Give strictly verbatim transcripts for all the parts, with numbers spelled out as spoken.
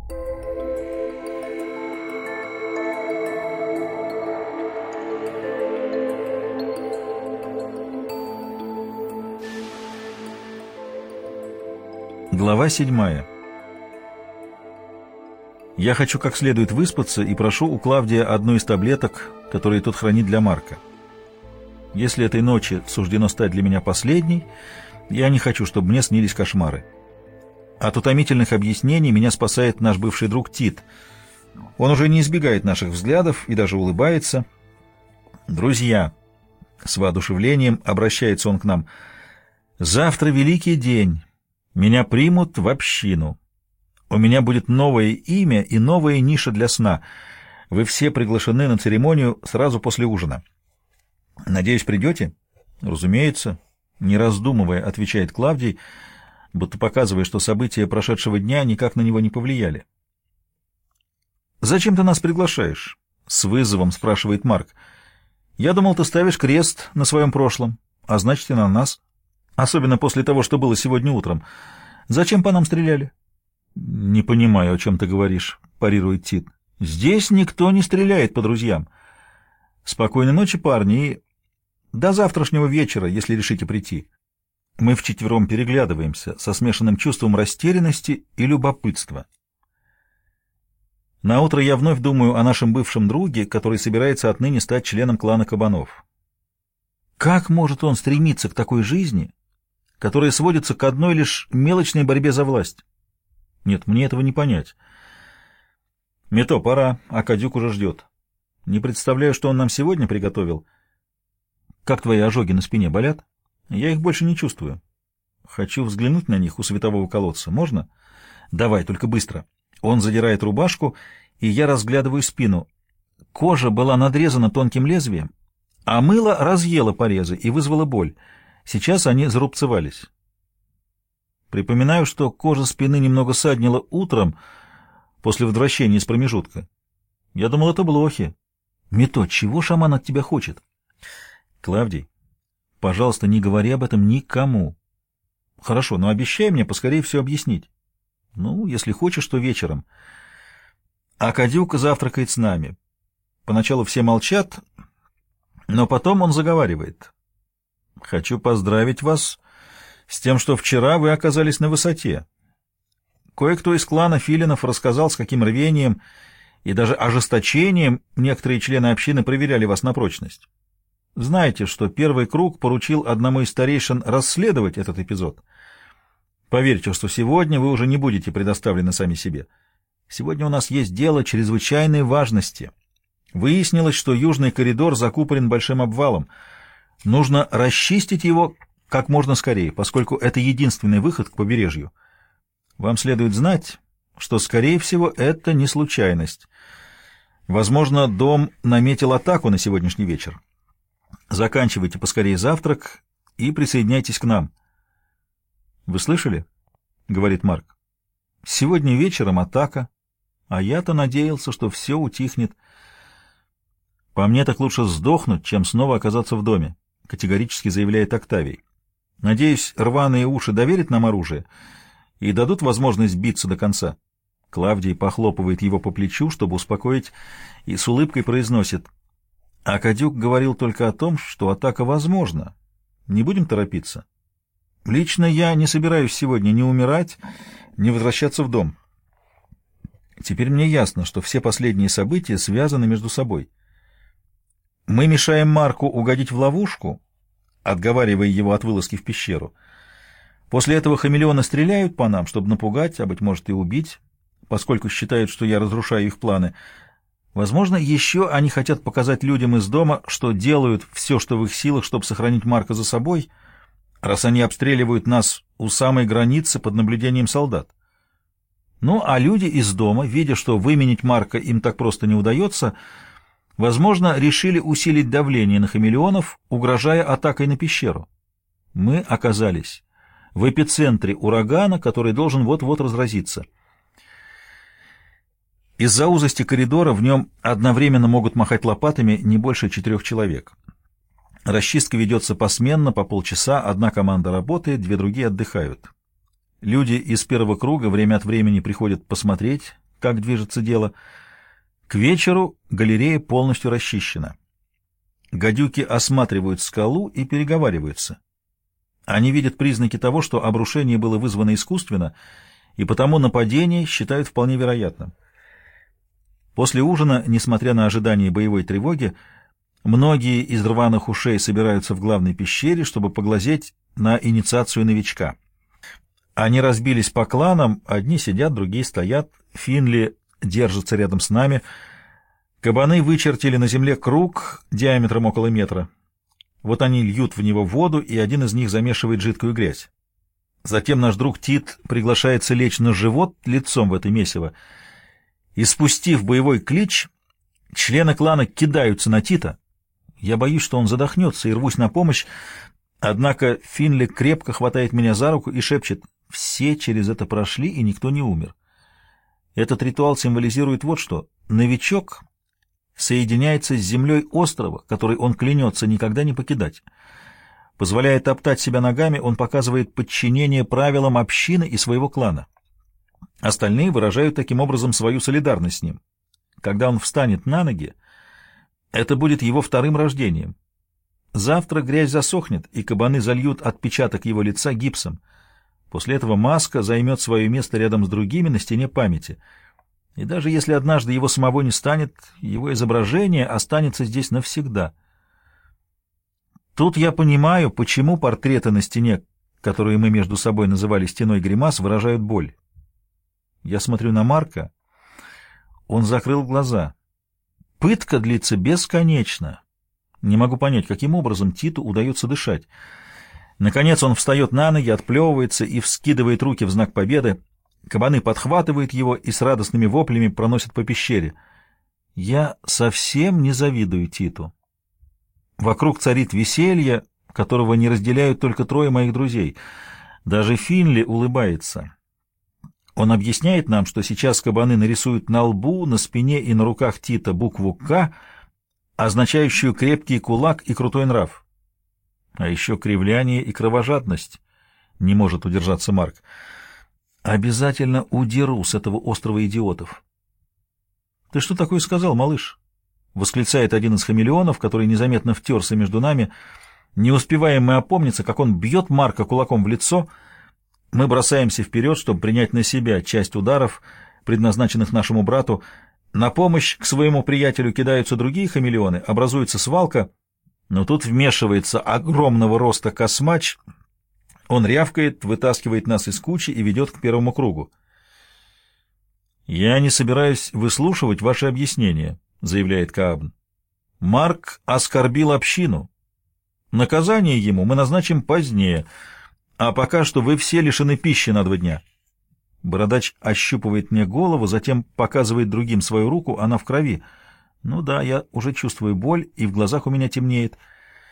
Глава седьмая. Я хочу как следует выспаться и прошу у Клавдия одну из таблеток, которые тот хранит для Марка. Если этой ночи суждено стать для меня последней, я не хочу, чтобы мне снились кошмары. От утомительных объяснений меня спасает наш бывший друг Тит. Он уже не избегает наших взглядов и даже улыбается. «Друзья», — с воодушевлением обращается он к нам, — «завтра великий день. Меня примут в общину. У меня будет новое имя и новая ниша для сна. Вы все приглашены на церемонию сразу после ужина. Надеюсь, придете?» «Разумеется», — не раздумывая, отвечает Клавдий, будто показывая, что события прошедшего дня никак на него не повлияли. «Зачем ты нас приглашаешь?» — с вызовом спрашивает Марк. «Я думал, ты ставишь крест на своем прошлом, а значит и на нас. Особенно после того, что было сегодня утром. Зачем по нам стреляли?» «Не понимаю, о чем ты говоришь», — парирует Тит. «Здесь никто не стреляет по друзьям. Спокойной ночи, парни, и до завтрашнего вечера, если решите прийти». Мы вчетвером переглядываемся со смешанным чувством растерянности и любопытства. Наутро я вновь думаю о нашем бывшем друге, который собирается отныне стать членом клана Кабанов. Как может он стремиться к такой жизни, которая сводится к одной лишь мелочной борьбе за власть? Нет, мне этого не понять. Мето, пора, а Кадюк уже ждет. Не представляю, что он нам сегодня приготовил. Как твои ожоги на спине, болят? Я их больше не чувствую. Хочу взглянуть на них у светового колодца. Можно? Давай, только быстро. Он задирает рубашку, и я разглядываю спину. Кожа была надрезана тонким лезвием, а мыло разъело порезы и вызвало боль. Сейчас они зарубцевались. Припоминаю, что кожа спины немного саднила утром после возвращения из промежутка. Я думал, это блохи. Мето, чего шаман от тебя хочет? Клавдий, пожалуйста, не говори об этом никому. Хорошо, но обещай мне поскорее все объяснить. Ну, если хочешь, то вечером. А Кадюк завтракает с нами. Поначалу все молчат, но потом он заговаривает. Хочу поздравить вас с тем, что вчера вы оказались на высоте. Кое-кто из клана Филинов рассказал, с каким рвением и даже ожесточением некоторые члены общины проверяли вас на прочность. Знаете, что первый круг поручил одному из старейшин расследовать этот эпизод. Поверьте, что сегодня вы уже не будете предоставлены сами себе. Сегодня у нас есть дело чрезвычайной важности. Выяснилось, что южный коридор закупорен большим обвалом. Нужно расчистить его как можно скорее, поскольку это единственный выход к побережью. Вам следует знать, что, скорее всего, это не случайность. Возможно, дом наметил атаку на сегодняшний вечер. Заканчивайте поскорее завтрак и присоединяйтесь к нам. — Вы слышали? — говорит Марк. — Сегодня вечером атака, а я-то надеялся, что все утихнет. — По мне так лучше сдохнуть, чем снова оказаться в доме, — категорически заявляет Октавий. — Надеюсь, рваные уши доверят нам оружие и дадут возможность биться до конца. Клавдий похлопывает его по плечу, чтобы успокоить, и с улыбкой произносит: а Кадюк говорил только о том, что атака возможна. Не будем торопиться. Лично я не собираюсь сегодня ни умирать, ни возвращаться в дом. Теперь мне ясно, что все последние события связаны между собой. Мы мешаем Марку угодить в ловушку, отговаривая его от вылазки в пещеру. После этого хамелеоны стреляют по нам, чтобы напугать, а, быть может, и убить, поскольку считают, что я разрушаю их планы. Возможно, еще они хотят показать людям из дома, что делают все, что в их силах, чтобы сохранить Марка за собой, раз они обстреливают нас у самой границы под наблюдением солдат. Ну, а люди из дома, видя, что выменить Марка им так просто не удается, возможно, решили усилить давление на хамелеонов, угрожая атакой на пещеру. Мы оказались в эпицентре урагана, который должен вот-вот разразиться. Из-за узости коридора в нем одновременно могут махать лопатами не больше четырех человек. Расчистка ведется посменно, по полчаса, одна команда работает, две другие отдыхают. Люди из первого круга время от времени приходят посмотреть, как движется дело. К вечеру галерея полностью расчищена. Гадюки осматривают скалу и переговариваются. Они видят признаки того, что обрушение было вызвано искусственно, и потому нападение считают вполне вероятным. После ужина, несмотря на ожидание боевой тревоги, многие из рваных ушей собираются в главной пещере, чтобы поглазеть на инициацию новичка. Они разбились по кланам, одни сидят, другие стоят. Финли держится рядом с нами. Кабаны вычертили на земле круг диаметром около метра. Вот они льют в него воду, и один из них замешивает жидкую грязь. Затем наш друг Тит приглашается лечь на живот лицом в это месиво. И, спустив боевой клич, члены клана кидаются на Тита. Я боюсь, что он задохнется, и рвусь на помощь, однако Финли крепко хватает меня за руку и шепчет: «Все через это прошли, и никто не умер». Этот ритуал символизирует вот что. Новичок соединяется с землей острова, который он клянется никогда не покидать. Позволяя топтать себя ногами, он показывает подчинение правилам общины и своего клана. Остальные выражают таким образом свою солидарность с ним. Когда он встанет на ноги, это будет его вторым рождением. Завтра грязь засохнет, и кабаны зальют отпечаток его лица гипсом. После этого маска займет свое место рядом с другими на стене памяти. И даже если однажды его самого не станет, его изображение останется здесь навсегда. Тут я понимаю, почему портреты на стене, которые мы между собой называли стеной гримас, выражают боль. Я смотрю на Марка. Он закрыл глаза. Пытка длится бесконечно. Не могу понять, каким образом Титу удается дышать. Наконец он встает на ноги, отплевывается и вскидывает руки в знак победы. Кабаны подхватывают его и с радостными воплями проносят по пещере. Я совсем не завидую Титу. Вокруг царит веселье, которого не разделяют только трое моих друзей. Даже Финли улыбается. Он объясняет нам, что сейчас кабаны нарисуют на лбу, на спине и на руках Тита букву «К», означающую крепкий кулак и крутой нрав. А еще кривляние и кровожадность. Не может удержаться Марк. Обязательно удеру с этого острова идиотов. — Ты что такое сказал, малыш? — восклицает один из хамелеонов, который незаметно втерся между нами. Не успеваем мы опомниться, как он бьет Марка кулаком в лицо. Мы бросаемся вперед, чтобы принять на себя часть ударов, предназначенных нашему брату. На помощь к своему приятелю кидаются другие хамелеоны, образуется свалка, но тут вмешивается огромного роста космач. Он рявкает, вытаскивает нас из кучи и ведет к первому кругу. «Я не собираюсь выслушивать ваши объяснения», — заявляет Каабн. «Марк оскорбил общину. Наказание ему мы назначим позднее, а пока что вы все лишены пищи на два дня». Бородач ощупывает мне голову, затем показывает другим свою руку, она в крови. Ну да, я уже чувствую боль, и в глазах у меня темнеет.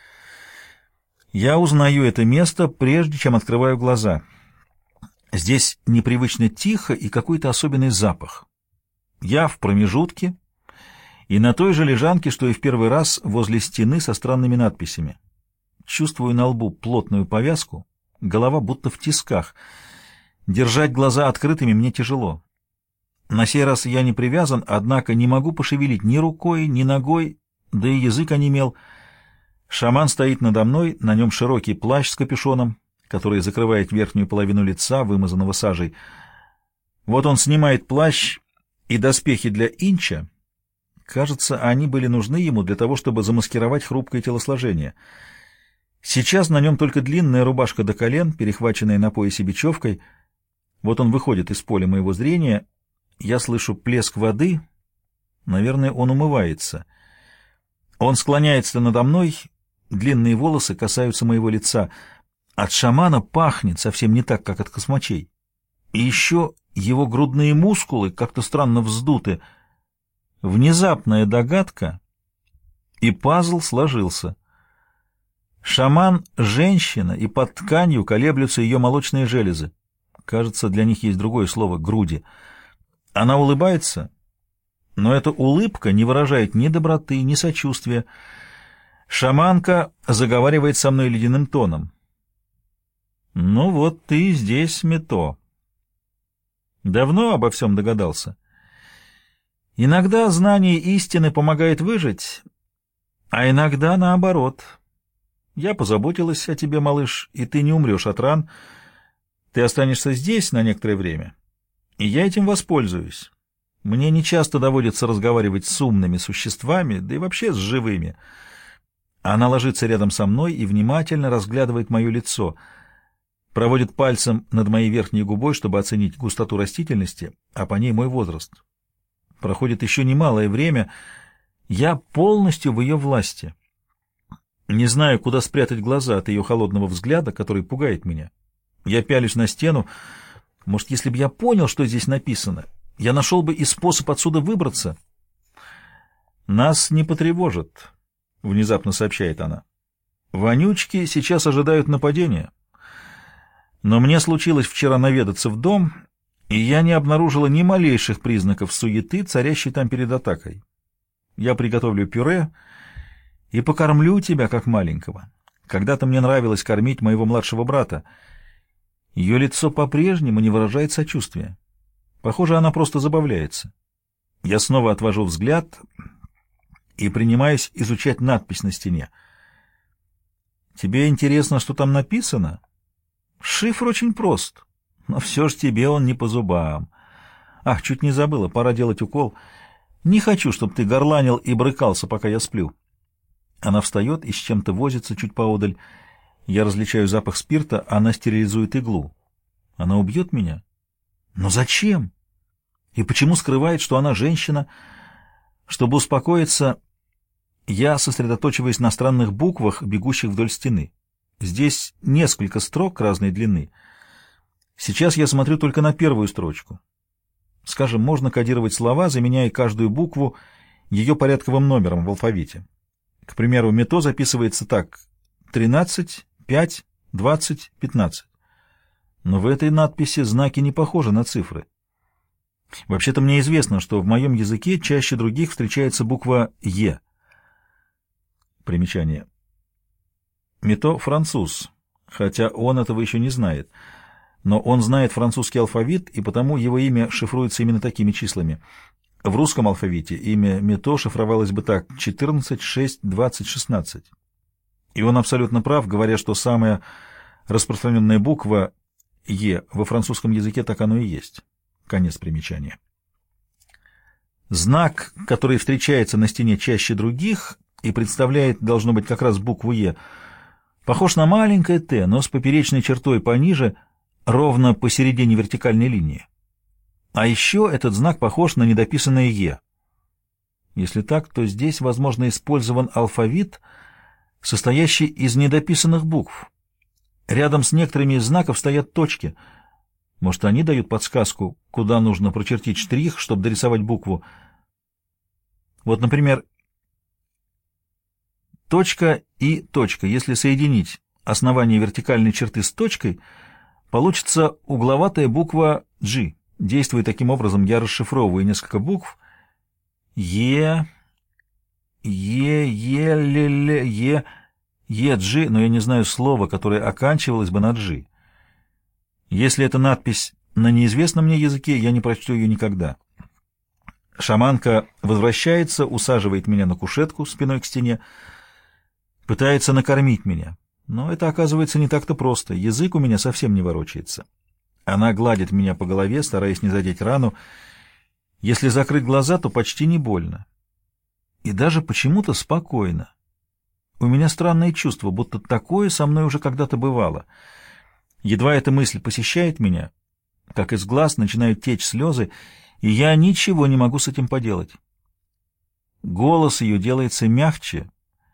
Я узнаю это место, прежде чем открываю глаза. Здесь непривычно тихо и какой-то особенный запах. Я в промежутке и на той же лежанке, что и в первый раз, возле стены со странными надписями. Чувствую на лбу плотную повязку, голова будто в тисках. Держать глаза открытыми мне тяжело. На сей раз я не привязан, однако не могу пошевелить ни рукой, ни ногой, да и язык онемел. Шаман стоит надо мной, на нем широкий плащ с капюшоном, который закрывает верхнюю половину лица, вымазанного сажей. Вот он снимает плащ и доспехи для инча. Кажется, они были нужны ему для того, чтобы замаскировать хрупкое телосложение. Сейчас на нем только длинная рубашка до колен, перехваченная на поясе бечевкой. Вот он выходит из поля моего зрения. Я слышу плеск воды. Наверное, он умывается. Он склоняется надо мной, длинные волосы касаются моего лица. От шамана пахнет совсем не так, как от космачей. И еще его грудные мускулы как-то странно вздуты. Внезапная догадка, и пазл сложился. Шаман — женщина, и под тканью колеблются ее молочные железы. Кажется, для них есть другое слово — груди. Она улыбается, но эта улыбка не выражает ни доброты, ни сочувствия. Шаманка заговаривает со мной ледяным тоном. «Ну вот ты здесь, Мето. Давно обо всем догадался?» Иногда знание истины помогает выжить, а иногда наоборот. Я позаботилась о тебе, малыш, и ты не умрешь от ран. Ты останешься здесь на некоторое время, и я этим воспользуюсь. Мне нечасто доводится разговаривать с умными существами, да и вообще с живыми. Она ложится рядом со мной и внимательно разглядывает мое лицо, проводит пальцем над моей верхней губой, чтобы оценить густоту растительности, а по ней мой возраст. Проходит еще немалое время, я полностью в ее власти. Не знаю, куда спрятать глаза от ее холодного взгляда, который пугает меня. Я пялюсь на стену. Может, если бы я понял, что здесь написано, я нашел бы и способ отсюда выбраться. «Нас не потревожит», — внезапно сообщает она. «Вонючки сейчас ожидают нападения. Но мне случилось вчера наведаться в дом, и я не обнаружила ни малейших признаков суеты, царящей там перед атакой. Я приготовлю пюре и покормлю тебя, как маленького. Когда-то мне нравилось кормить моего младшего брата. Ее лицо по-прежнему не выражает сочувствия. Похоже, она просто забавляется. Я снова отвожу взгляд и принимаюсь изучать надпись на стене. Тебе интересно, что там написано? Шифр очень прост, но все же тебе он не по зубам. Ах, чуть не забыла, пора делать укол. Не хочу, чтобы ты горланил и брыкался, пока я сплю. Она встает и с чем-то возится чуть поодаль. Я различаю запах спирта, она стерилизует иглу. Она убьет меня? Но зачем? И почему скрывает, что она женщина? Чтобы успокоиться, я сосредоточиваюсь на странных буквах, бегущих вдоль стены. Здесь несколько строк разной длины. Сейчас я смотрю только на первую строчку. Скажем, можно кодировать слова, заменяя каждую букву ее порядковым номером в алфавите. К примеру, мето записывается так: тринадцать, пять, двадцать, пятнадцать. Но в этой надписи знаки не похожи на цифры. Вообще-то мне известно, что в моем языке чаще других встречается буква «Е». Примечание. Мето — француз, хотя он этого еще не знает. Но он знает французский алфавит, и потому его имя шифруется именно такими числами. В русском алфавите имя Мето шифровалось бы так: четырнадцать, шесть, двадцать, шестнадцать. И он абсолютно прав, говоря, что самая распространенная буква «Е» во французском языке так оно и есть. Конец примечания. Знак, который встречается на стене чаще других и представляет, должно быть, как раз букву «Е», похож на маленькое «Т», но с поперечной чертой пониже, ровно посередине вертикальной линии. А еще этот знак похож на недописанное «Е». Если так, то здесь, возможно, использован алфавит, состоящий из недописанных букв. Рядом с некоторыми из знаков стоят точки. Может, они дают подсказку, куда нужно прочертить штрих, чтобы дорисовать букву. Вот, например, точка и точка. Если соединить основание вертикальной черты с точкой, получится угловатая буква G. Действуя таким образом, я расшифровываю несколько букв. Е, Е, Е, Л, Л, Е, Е, G, но я не знаю слова, которое оканчивалось бы на G. Если эта надпись на неизвестном мне языке, я не прочту ее никогда. Шаманка возвращается, усаживает меня на кушетку спиной к стене, пытается накормить меня. Но это оказывается не так-то просто. Язык у меня совсем не ворочается. Она гладит меня по голове, стараясь не задеть рану. Если закрыть глаза, то почти не больно. И даже почему-то спокойно. У меня странное чувство, будто такое со мной уже когда-то бывало. Едва эта мысль посещает меня, как из глаз начинают течь слезы, и я ничего не могу с этим поделать. Голос ее делается мягче.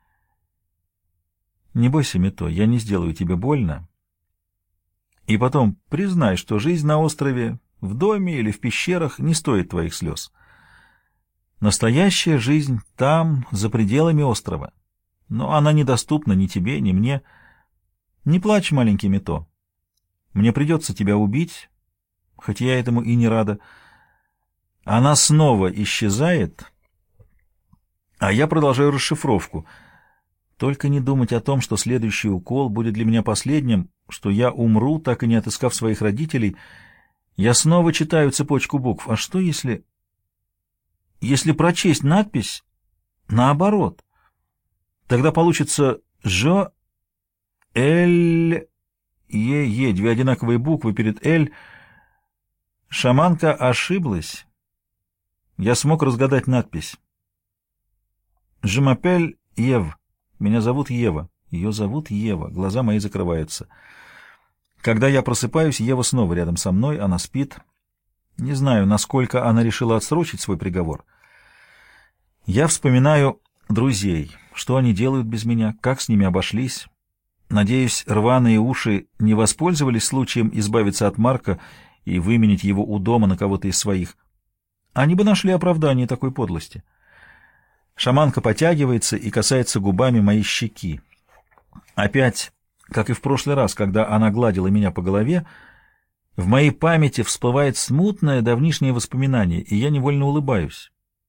«Не бойся, Мито, я не сделаю тебе больно. И потом признай, что жизнь на острове, в доме или в пещерах не стоит твоих слез. Настоящая жизнь там, за пределами острова. Но она недоступна ни тебе, ни мне. Не плачь, маленький Мито. Мне придется тебя убить, хоть я этому и не рада». Она снова исчезает, а я продолжаю расшифровку. Только не думать о том, что следующий укол будет для меня последним, что я умру, так и не отыскав своих родителей. Я снова читаю цепочку букв. А что если... если прочесть надпись наоборот, тогда получится «Жо», «Эль», «Е», «Е», две одинаковые буквы перед «Эль». Шаманка ошиблась. Я смог разгадать надпись. «Je m'appelle Ев». Меня зовут Ева. Ее зовут Ева. Глаза мои закрываются. Когда я просыпаюсь, Ева снова рядом со мной, она спит. Не знаю, насколько она решила отсрочить свой приговор. Я вспоминаю друзей, что они делают без меня, как с ними обошлись. Надеюсь, рваные уши не воспользовались случаем избавиться от Марка и выменить его у дома на кого-то из своих. Они бы нашли оправдание такой подлости. Шаманка потягивается и касается губами моей щеки. Опять, как и в прошлый раз, когда она гладила меня по голове, в моей памяти всплывает смутное давнишнее воспоминание, и я невольно улыбаюсь.